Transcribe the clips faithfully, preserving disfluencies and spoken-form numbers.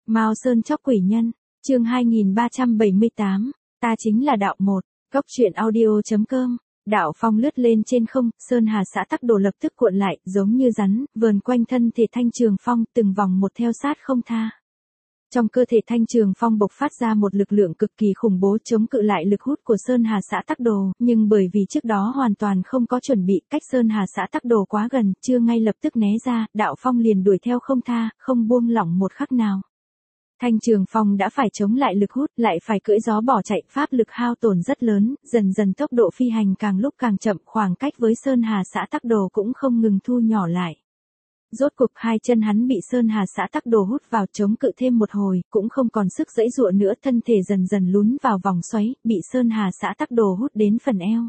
Mao Sơn chóc quỷ nhân, chương hai nghìn ba trăm bảy mươi tám, ta chính là đạo một, góc truyện audio.com. Đạo phong lướt lên trên không, Sơn Hà xã Tắc Đồ lập tức cuộn lại, giống như rắn, vờn quanh thân thể Thanh Trường Phong, từng vòng một theo sát không tha. Trong cơ thể Thanh Trường Phong bộc phát ra một lực lượng cực kỳ khủng bố chống cự lại lực hút của Sơn Hà xã Tắc Đồ, nhưng bởi vì trước đó hoàn toàn không có chuẩn bị, cách Sơn Hà xã Tắc Đồ quá gần, chưa ngay lập tức né ra, đạo phong liền đuổi theo không tha, không buông lỏng một khắc nào. Thanh Trường Phong đã phải chống lại lực hút, lại phải cưỡi gió bỏ chạy, pháp lực hao tổn rất lớn, dần dần tốc độ phi hành càng lúc càng chậm, khoảng cách với Sơn Hà xã Tắc Đồ cũng không ngừng thu nhỏ lại. Rốt cuộc hai chân hắn bị Sơn Hà xã Tắc Đồ hút vào, chống cự thêm một hồi, cũng không còn sức giãy giụa nữa, thân thể dần dần lún vào vòng xoáy, bị Sơn Hà xã Tắc Đồ hút đến phần eo.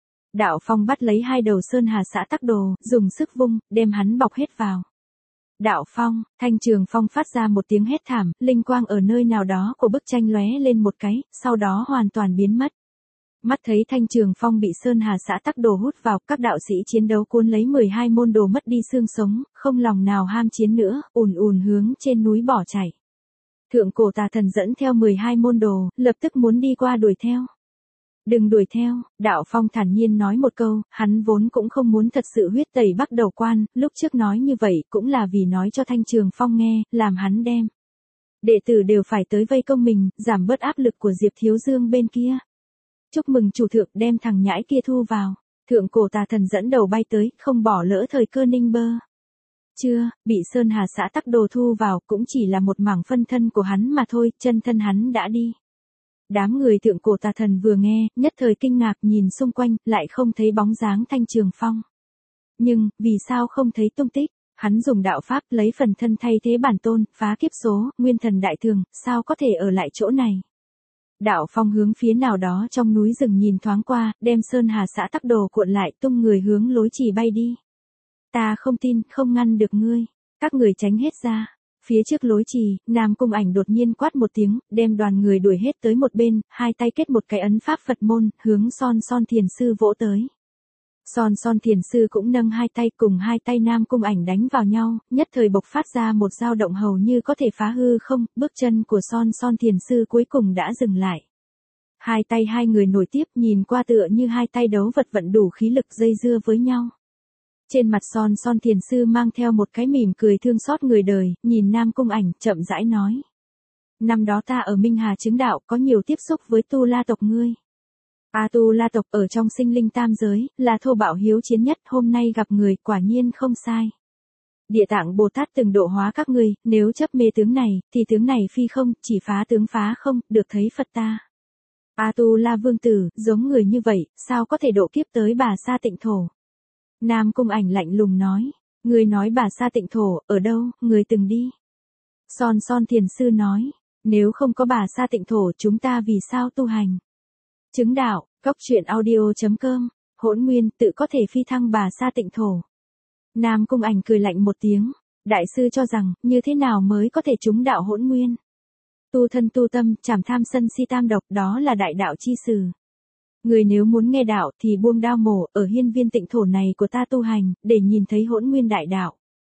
Đạo phong bắt lấy hai đầu Sơn Hà xã Tắc Đồ, dùng sức vung, đem hắn bọc hết vào. Đạo phong, Thanh Trường Phong phát ra một tiếng hét thảm, linh quang ở nơi nào đó của bức tranh lóe lên một cái, sau đó hoàn toàn biến mất. Mắt thấy Thanh Trường Phong bị Sơn Hà xã Tắc Đồ hút vào, các đạo sĩ chiến đấu cuốn lấy mười hai môn đồ mất đi xương sống, không lòng nào ham chiến nữa, ùn ùn hướng trên núi bỏ chạy. Thượng Cổ Tà Thần dẫn theo mười hai môn đồ, lập tức muốn đi qua đuổi theo. Đừng đuổi theo, đạo phong thản nhiên nói một câu, hắn vốn cũng không muốn thật sự huyết tẩy Bắc Đầu Quan, lúc trước nói như vậy cũng là vì nói cho Thanh Trường Phong nghe, làm hắn đem. Đệ tử đều phải tới vây công mình, giảm bớt áp lực của Diệp Thiếu Dương bên kia. Chúc mừng chủ thượng, đem thằng nhãi kia thu vào. Thượng Cổ Tà Thần dẫn đầu bay tới, không bỏ lỡ thời cơ ninh bơ. Chưa, bị Sơn Hà xã Tắc Đồ thu vào cũng chỉ là một mảng phân thân của hắn mà thôi, chân thân hắn đã đi. Đám người Thượng Cổ Tà Thần vừa nghe, nhất thời kinh ngạc nhìn xung quanh, lại không thấy bóng dáng Thanh Trường Phong. Nhưng, vì sao không thấy tung tích? Hắn dùng đạo pháp lấy phần thân thay thế bản tôn, phá kiếp số, nguyên thần đại thường, sao có thể ở lại chỗ này? Đạo phong hướng phía nào đó trong núi rừng nhìn thoáng qua, đem Sơn Hà xã Tắc Đồ cuộn lại, tung người hướng lối chỉ bay đi. Ta không tin, không ngăn được ngươi. Các người tránh hết ra. Phía trước lối trì, Nam Cung Ảnh đột nhiên quát một tiếng, đem đoàn người đuổi hết tới một bên, hai tay kết một cái ấn pháp Phật môn, hướng Son Son Thiền Sư vỗ tới. Son Son Thiền Sư cũng nâng hai tay, cùng hai tay Nam Cung Ảnh đánh vào nhau, nhất thời bộc phát ra một dao động hầu như có thể phá hư không, bước chân của Son Son Thiền Sư cuối cùng đã dừng lại. Hai tay hai người nổi tiếp, nhìn qua tựa như hai tay đấu vật vận đủ khí lực dây dưa với nhau. Trên mặt Son Son Thiền Sư mang theo một cái mỉm cười thương xót người đời, nhìn Nam Cung Ảnh, chậm rãi nói. Năm đó ta ở Minh Hà chứng đạo, có nhiều tiếp xúc với Tu La tộc ngươi. A Tu La tộc ở trong sinh linh tam giới, là thô bạo hiếu chiến nhất, hôm nay gặp người, quả nhiên không sai. Địa Tạng Bồ Tát từng độ hóa các ngươi, nếu chấp mê tướng này, thì tướng này phi không, chỉ phá tướng phá không, được thấy Phật ta. A Tu La Vương Tử, giống người như vậy, sao có thể độ kiếp tới Bà Sa Tịnh Thổ? Nam Cung Ảnh lạnh lùng nói, người nói Bà Sa Tịnh Thổ, ở đâu, người từng đi? Son Son Thiền Sư nói, nếu không có Bà Sa Tịnh Thổ chúng ta vì sao tu hành? Chứng đạo, góc truyện audio.com, Hỗn Nguyên tự có thể phi thăng Bà Sa Tịnh Thổ. Nam Cung Ảnh cười lạnh một tiếng, đại sư cho rằng, như thế nào mới có thể trúng đạo Hỗn Nguyên? Tu thân tu tâm, trảm tham sân si tam độc, đó là đại đạo chi sử. Người nếu muốn nghe đạo thì buông đao mổ, ở hiên viên tịnh thổ này của ta tu hành, để nhìn thấy Hỗn Nguyên đại đạo.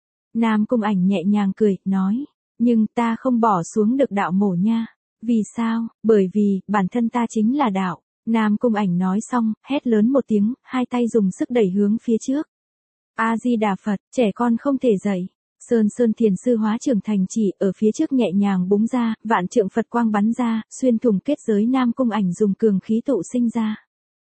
Nam Cung Ảnh nhẹ nhàng cười, nói, nhưng ta không bỏ xuống được đạo mổ nha. Vì sao? Bởi vì, bản thân ta chính là đạo. Nam Cung Ảnh nói xong, hét lớn một tiếng, hai tay dùng sức đẩy hướng phía trước. A-di-đà Phật, trẻ con không thể dậy. Sơn Sơn Thiền Sư hóa trưởng thành chỉ, ở phía trước nhẹ nhàng búng ra, vạn trượng Phật quang bắn ra, xuyên thủng kết giới Nam Cung Ảnh dùng cường khí tụ sinh ra.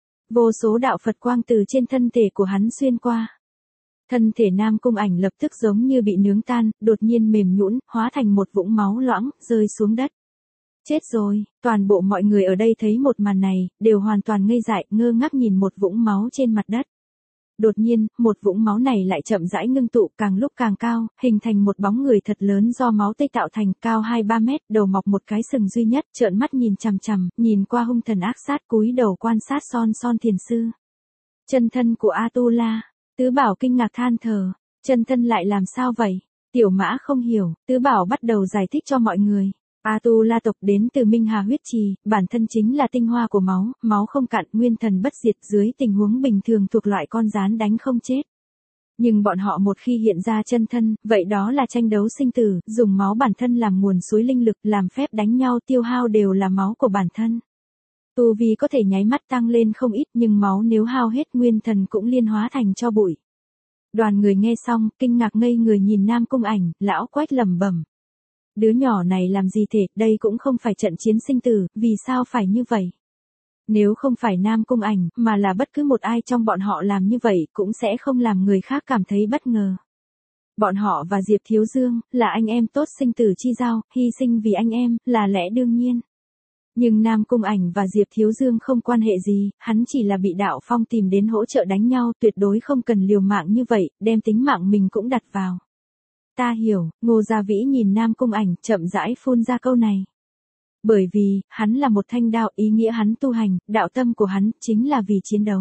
Vô số đạo Phật quang từ trên thân thể của hắn xuyên qua. Thân thể Nam Cung Ảnh lập tức giống như bị nướng tan, đột nhiên mềm nhũn, hóa thành một vũng máu loãng, rơi xuống đất. Chết rồi, toàn bộ mọi người ở đây thấy một màn này, đều hoàn toàn ngây dại, ngơ ngác nhìn một vũng máu trên mặt đất. Đột nhiên, một vũng máu này lại chậm rãi ngưng tụ, càng lúc càng cao, hình thành một bóng người thật lớn do máu tươi tạo thành, cao hai ba mét, đầu mọc một cái sừng duy nhất, trợn mắt nhìn chằm chằm, nhìn qua hung thần ác sát, cúi đầu quan sát Son Son Thiền Sư. Chân thân của A Tu La, Tứ Bảo kinh ngạc than thở, chân thân lại làm sao vậy? Tiểu Mã không hiểu, Tứ Bảo bắt đầu giải thích cho mọi người. A Tu La tộc đến từ Minh Hà huyết trì, bản thân chính là tinh hoa của máu, máu không cạn, nguyên thần bất diệt, dưới tình huống bình thường thuộc loại con gián đánh không chết. Nhưng bọn họ một khi hiện ra chân thân, vậy đó là tranh đấu sinh tử, dùng máu bản thân làm nguồn suối linh lực, làm phép đánh nhau tiêu hao đều là máu của bản thân. Tu vi có thể nháy mắt tăng lên không ít, nhưng máu nếu hao hết nguyên thần cũng liên hóa thành tro bụi. Đoàn người nghe xong, kinh ngạc ngây người nhìn Nam Cung Ảnh, lão Quách lẩm bẩm. Đứa nhỏ này làm gì thế, đây cũng không phải trận chiến sinh tử, vì sao phải như vậy? Nếu không phải Nam Cung Ảnh, mà là bất cứ một ai trong bọn họ làm như vậy, cũng sẽ không làm người khác cảm thấy bất ngờ. Bọn họ và Diệp Thiếu Dương, là anh em tốt sinh tử chi giao, hy sinh vì anh em, là lẽ đương nhiên. Nhưng Nam Cung Ảnh và Diệp Thiếu Dương không quan hệ gì, hắn chỉ là bị Đạo Phong tìm đến hỗ trợ đánh nhau, tuyệt đối không cần liều mạng như vậy, đem tính mạng mình cũng đặt vào. Ta hiểu, Ngô Gia Vĩ nhìn Nam Cung Ảnh, chậm rãi phun ra câu này. Bởi vì, hắn là một thanh đạo, ý nghĩa hắn tu hành, đạo tâm của hắn, chính là vì chiến đấu.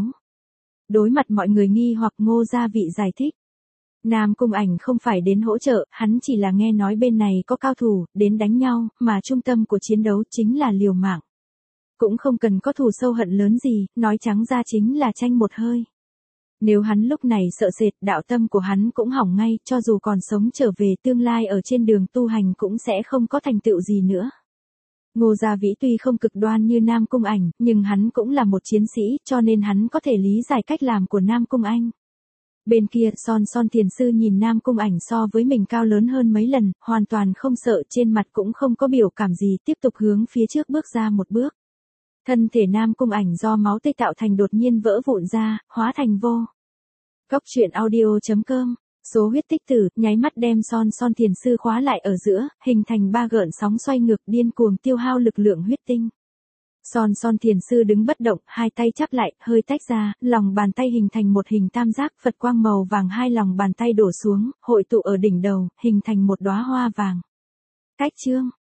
Đối mặt mọi người nghi hoặc Ngô Gia Vĩ giải thích. Nam Cung Ảnh không phải đến hỗ trợ, hắn chỉ là nghe nói bên này có cao thủ, đến đánh nhau, mà trung tâm của chiến đấu chính là liều mạng. Cũng không cần có thù sâu hận lớn gì, nói trắng ra chính là tranh một hơi. Nếu hắn lúc này sợ sệt, đạo tâm của hắn cũng hỏng ngay, cho dù còn sống trở về tương lai ở trên đường tu hành cũng sẽ không có thành tựu gì nữa. Ngô Gia Vĩ tuy không cực đoan như Nam Cung Ảnh, nhưng hắn cũng là một chiến sĩ, cho nên hắn có thể lý giải cách làm của Nam Cung Anh. Bên kia, Son Son Thiền Sư nhìn Nam Cung Ảnh so với mình cao lớn hơn mấy lần, hoàn toàn không sợ, trên mặt cũng không có biểu cảm gì, tiếp tục hướng phía trước bước ra một bước. Thân thể Nam Cung Ảnh do máu tươi tạo thành đột nhiên vỡ vụn ra, hóa thành vô. Góc truyện audio chấm com, số huyết tích tử, nháy mắt đem Son Son Thiền Sư khóa lại ở giữa, hình thành ba gợn sóng xoay ngược điên cuồng tiêu hao lực lượng huyết tinh. Son Son Thiền Sư đứng bất động, hai tay chắp lại, hơi tách ra, lòng bàn tay hình thành một hình tam giác, Phật quang màu vàng hai lòng bàn tay đổ xuống, hội tụ ở đỉnh đầu, hình thành một đóa hoa vàng. Cách chương